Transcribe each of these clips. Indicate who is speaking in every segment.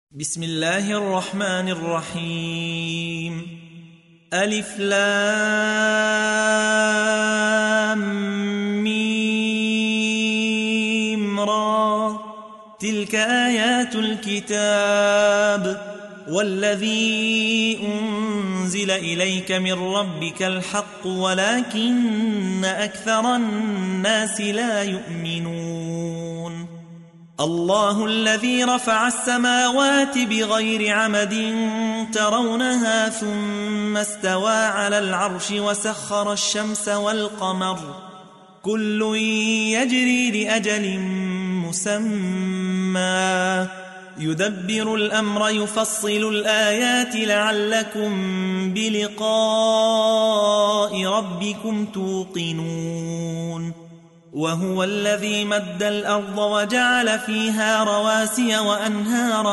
Speaker 1: بسم الله الرحمن الرحيم ألف لام ميم را تلك آيات الكتاب والذي أنزل إليك من ربك الحق ولكن أكثر الناس لا يؤمنون الله الذي رفع السماوات بغير عمد ترونها ثم استوى على العرش وسخر الشمس والقمر كل يجري لأجل مسمى يدبر الأمر يفصل الآيات لعلكم بلقاء ربكم توقنون وهو الذي مد الأرض وجعل فيها رواسي وأنهارا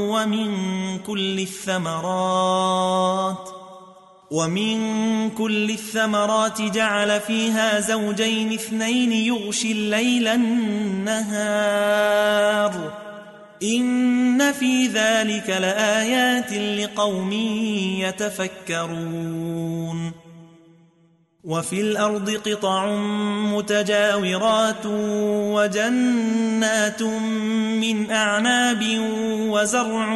Speaker 1: ومن كل الثمرات جعل فيها زوجين اثنين يغشي الليل النهار إن في ذلك لآيات لقوم يتفكرون وفي الأرض قطع متجاورات وجنات من أعناب وزرع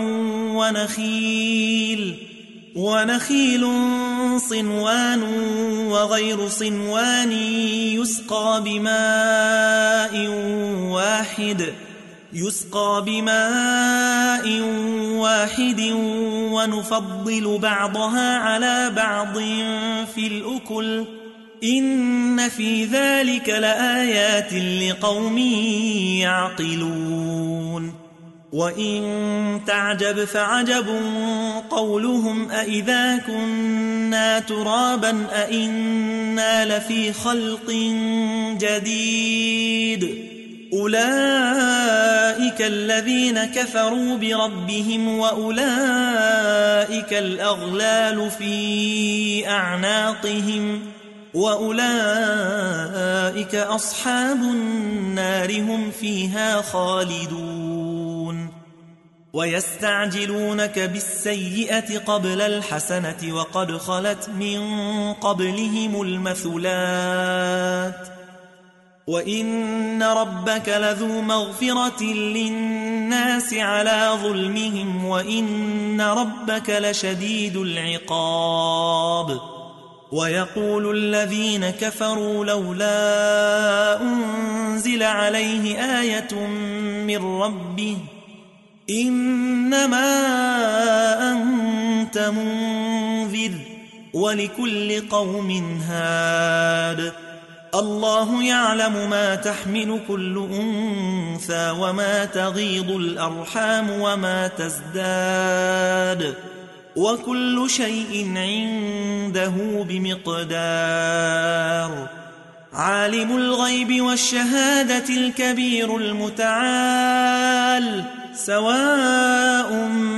Speaker 1: ونخيل صنوان وغير صنوان يسقى بماء واحد ونفضل بعضها على بعض في الأكل إن في ذلك لآيات لقوم يعقلون وإن تعجب فعجب قولهم أإذا كنا ترابا أإنا لفي خلق جديد أولئك الذين كفروا بربهم وأولئك الأغلال في أعناقهم وأولئك أصحاب النار هم فيها خالدون ويستعجلونك بالسيئة قبل الحسنة وقد خلت من قبلهم المثلات وإن ربك لذو مغفرة للناس على ظلمهم وإن ربك لشديد العقاب ويقول الذين كفروا لولا أنزل عليه آية من ربه إنما أنت منذر ولكل قوم هاد الله يعلم ما تحمل كل أنثى وما تغيض الأرحام وما تزداد وكل شيء عنده بمقدار عالم الغيب والشهادة الكبير المتعال سواء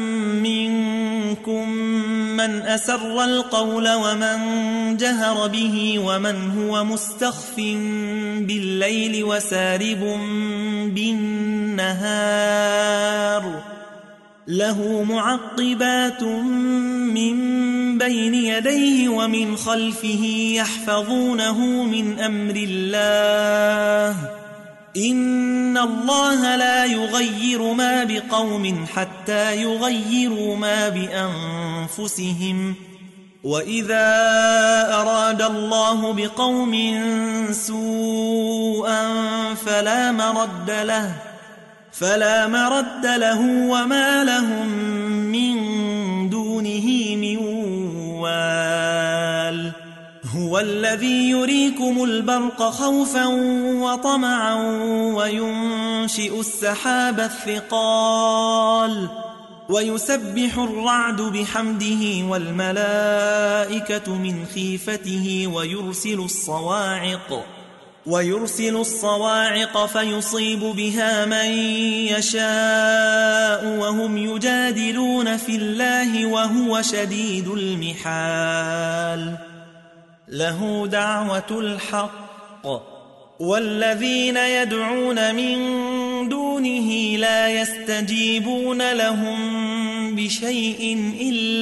Speaker 1: منكم من أسر القول ومن جهر به ومن هو مستخف بالليل وسارب بالنهار له معقبات من بين يديه ومن خلفه يحفظونه من أمر الله إن الله لا يغير ما بقوم حتى يغيروا ما بأنفسهم وإذا أراد الله بقوم سوءا فلا مرد له وما لهم من دونه من وال هو الذي يريكم البرق خوفا وطمعا وينشئ السحاب الثقال ويسبح الرعد بحمده والملائكة من خيفته ويرسل الصواعق فيصيب بها من يشاء وهم يجادلون في الله وهو شديد المحال له دعوة الحق والذين يدعون من دونه لا يستجيبون لهم بشيء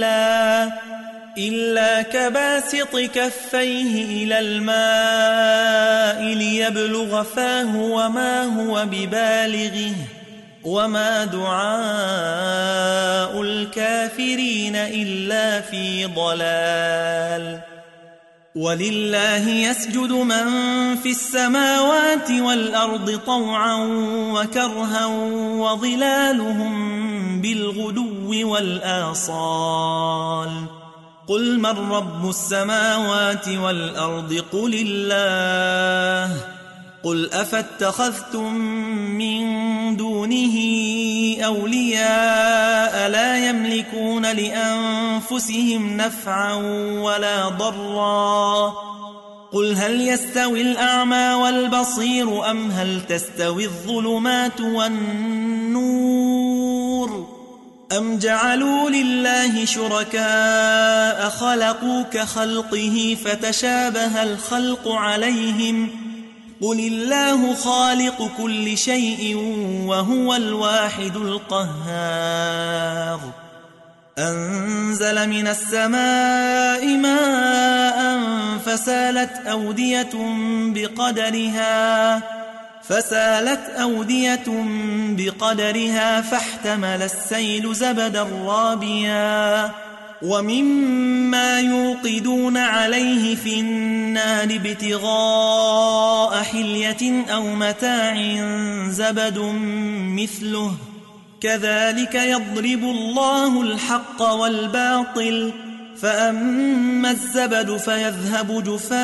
Speaker 1: إلا كباسط كفيه إلى الماء ليبلغ فاه وما هو ببالغه وما دعاء الكافرين إلا في ضلال. ولله يسجد من في السماوات والأرض طوعا وكرها وظلالهم بالغدو والآصال. قل من رب السماوات والأرض قل الله. قل أفاتخذتم من دونه أولياء لا يملكون لأنفسهم نفعا ولا ضرا. قل هل يستوي الأعمى والبصير أم هل تستوي الظلمات والنور أم جعلوا لله شركاء خلقوا كخلقه فتشابه الخلق عليهم. قل الله خالق كل شيء وهو الواحد القهار. أنزل من السماء ماء فسالت أودية بقدرها فاحتمل السيل زبدا رابيا ومما يوقدون عليه في النار ابتغاء حلية أو متاع زبد مثله كذلك يضرب الله الحق والباطل فأما الزبد فيذهب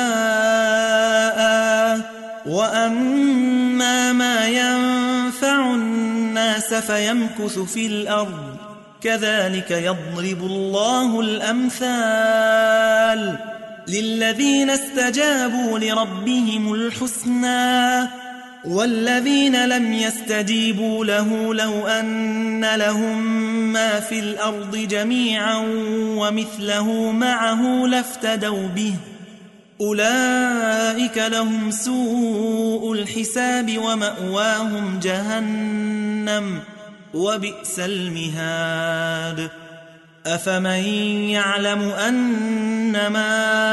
Speaker 1: جفاء وأما ما ينفع الناس فيمكث في الأرض كذلك يضرب الله الأمثال. للذين استجابوا لربهم الحسنى والذين لم يستجيبوا له لو أن لهم ما في الأرض جميعا ومثله معه لافتدوا به أولئك لهم سوء الحساب ومأواهم جهنم وبئس المهاد. أفمن يعلم أنما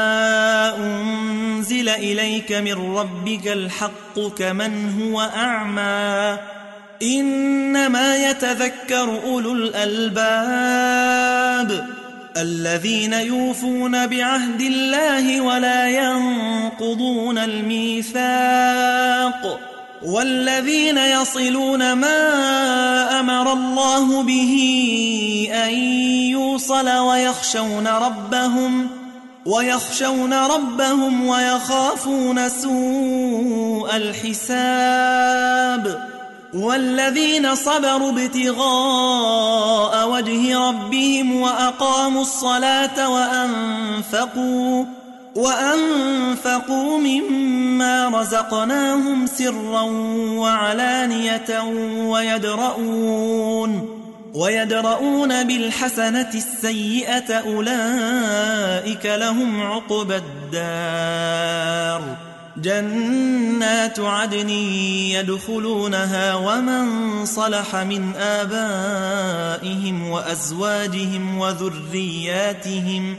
Speaker 1: أنزل إليك من ربك الحق كمن هو أعمى إنما يتذكر أولو الألباب الذين يوفون بعهد الله ولا ينقضون الميثاق والذين يصلون ما أمر الله به أن يوصل ويخشون ربهم ويخافون سوء الحساب والذين صبروا ابتغاء وجه ربهم وأقاموا الصلاة وأنفقوا مما رزقناهم سرا وعلانية ويدرؤون بالحسنة السيئة أولئك لهم عقبى الدار. جنات عدن يدخلونها ومن صلح من آبائهم وأزواجهم وذرياتهم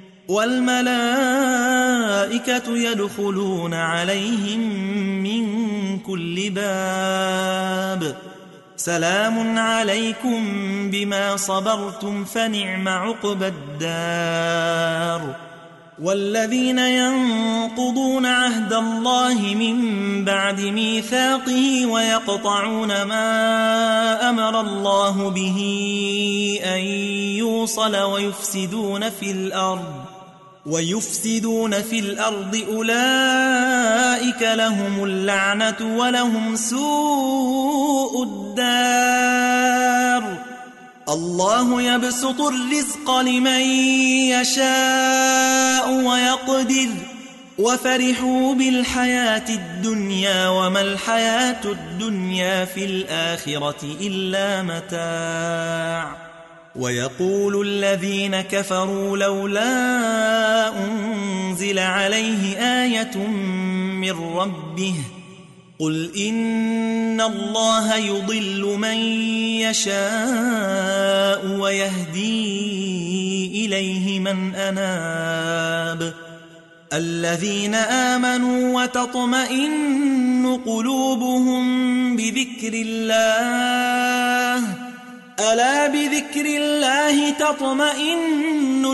Speaker 1: والملائكة يدخلون عليهم من كل باب سلام عليكم بما صبرتم فنعم عقبى الدار. والذين ينقضون عهد الله من بعد ميثاقه ويقطعون ما أمر الله به أن يوصل ويفسدون في الأرض أولئك لهم اللعنة ولهم سوء الدار. الله يبسط الرزق لمن يشاء ويقدر وفرحوا بالحياة الدنيا وما الحياة الدنيا في الآخرة إلا متاع. ويقول الذين كفروا لولا أنزل عليه آية من ربه قل إن الله يضل من يشاء ويهدي إليه من أناب الذين آمنوا وتطمئن قلوبهم بذكر الله ألا بذكر الله تطمئن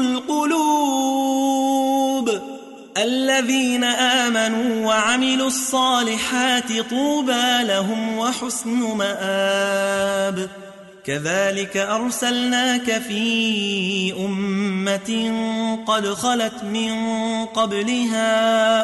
Speaker 1: القلوب الذين آمنوا وعملوا الصالحات طوبى لهم وحسن مآب كذلك أرسلناك في أمة قد خلت من قبلها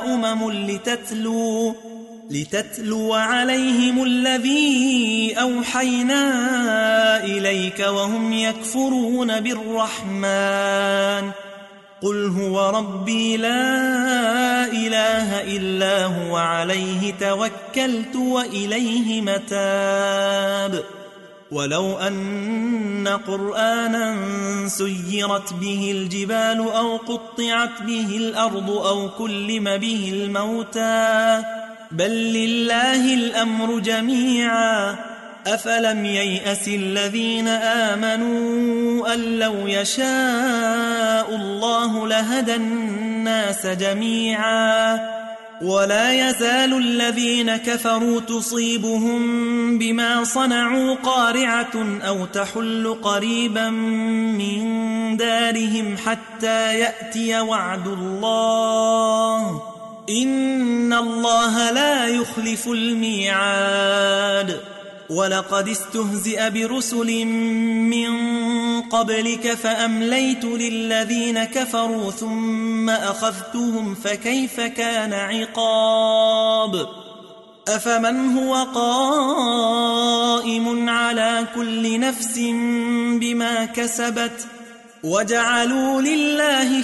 Speaker 1: لتتلو عليهم الذي أوحينا إليك وهم يكفرون بالرحمن قل هو ربي لا إله إلا هو عليه توكلت وإليه متاب ولو أن قرآنا سيرت به الجبال أو قطعت به الأرض أو كلم به الموتى بل لله الأمر جميعا أفلم ييأس الذين آمنوا أن لو يشاء الله لهدى الناس جميعا ولا يزال الذين كفروا تصيبهم بما صنعوا قارعة أو تحل قريبا من دارهم حتى يأتي وعد الله إن الله لا يخلف الميعاد ولقد استهزئ برسل من قبلك فأمليت للذين كفروا ثم أخذتهم فكيف كان عقاب أفمن هو قائم على كل نفس بما كسبت وجعلوا لله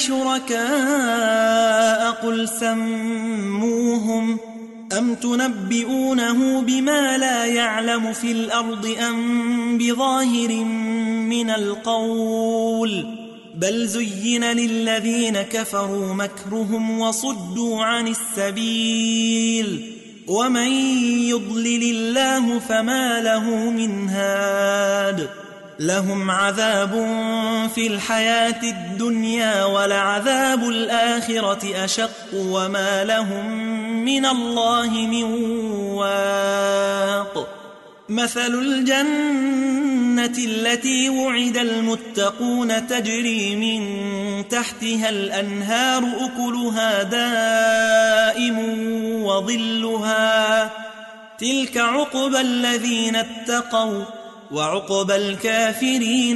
Speaker 1: شركاء قل سموهم أم تنبئونه بما لا يعلم في الأرض أم بظاهر من القول بل زين للذين كفروا مكرهم وصدوا عن السبيل ومن يضلل الله فما له من هاد لهم عذاب في الحياة الدنيا ولعذاب الآخرة أشق وما لهم من الله من واق مثل الجنة التي وعد المتقون تجري من تحتها الأنهار أكلها دائم وظلها تلك عقبى الذين اتقوا وعقبى الكافرين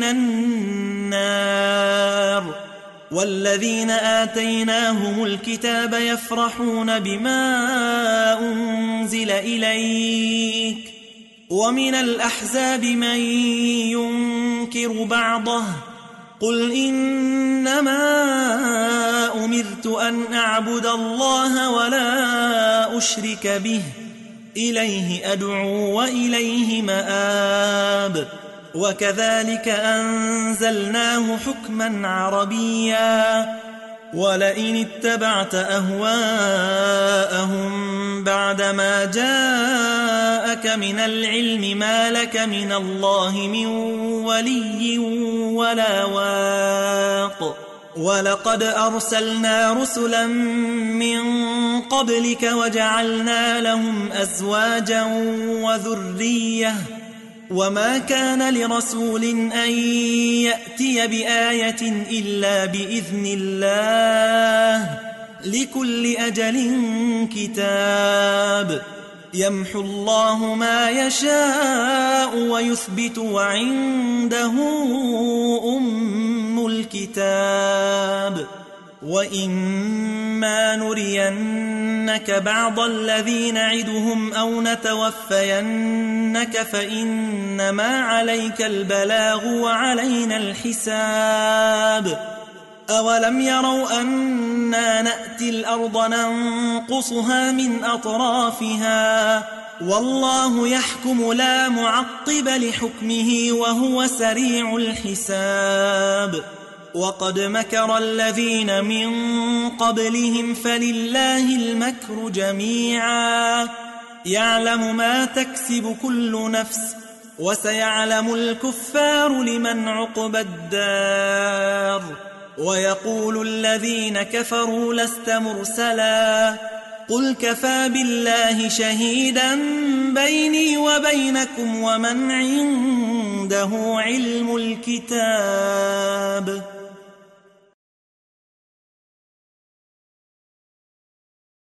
Speaker 1: النار والذين آتيناهم الكتاب يفرحون بما أنزل إليك ومن الأحزاب من ينكر بعضه قل إنما أمرت أن أعبد الله ولا أشرك به إليه أدعو وإليه مآب وكذلك أنزلناه حكما عربيا ولئن اتبعت أهواءهم بعدما جاءك من العلم ما لك من الله من ولي ولا واق ولقد أرسلنا رسلا من قبلك وجعلنا لهم أزواجا وذرية وما كان لرسول أن يأتي بآية إلا بإذن الله لكل أجل كتاب يمحو الله ما يشاء ويثبت وعنده أم الكتاب وإما نرينك بعض الذي نعدهم أو نتوفينك فإنما عليك البلاغ وعلينا الحساب أولم يروا أنا نأتي الأرض ننقصها من أطرافها والله يحكم لا معقب لحكمه وهو سريع الحساب وقد مكر الذين من قبلهم فلله المكر جميعا يعلم ما تكسب كل نفس وسيعلم الكفار لمن عقبى الدار ويقول الذين كفروا لست مرسلا قل كفى بالله شهيدا بيني وبينكم ومن عنده علم الكتاب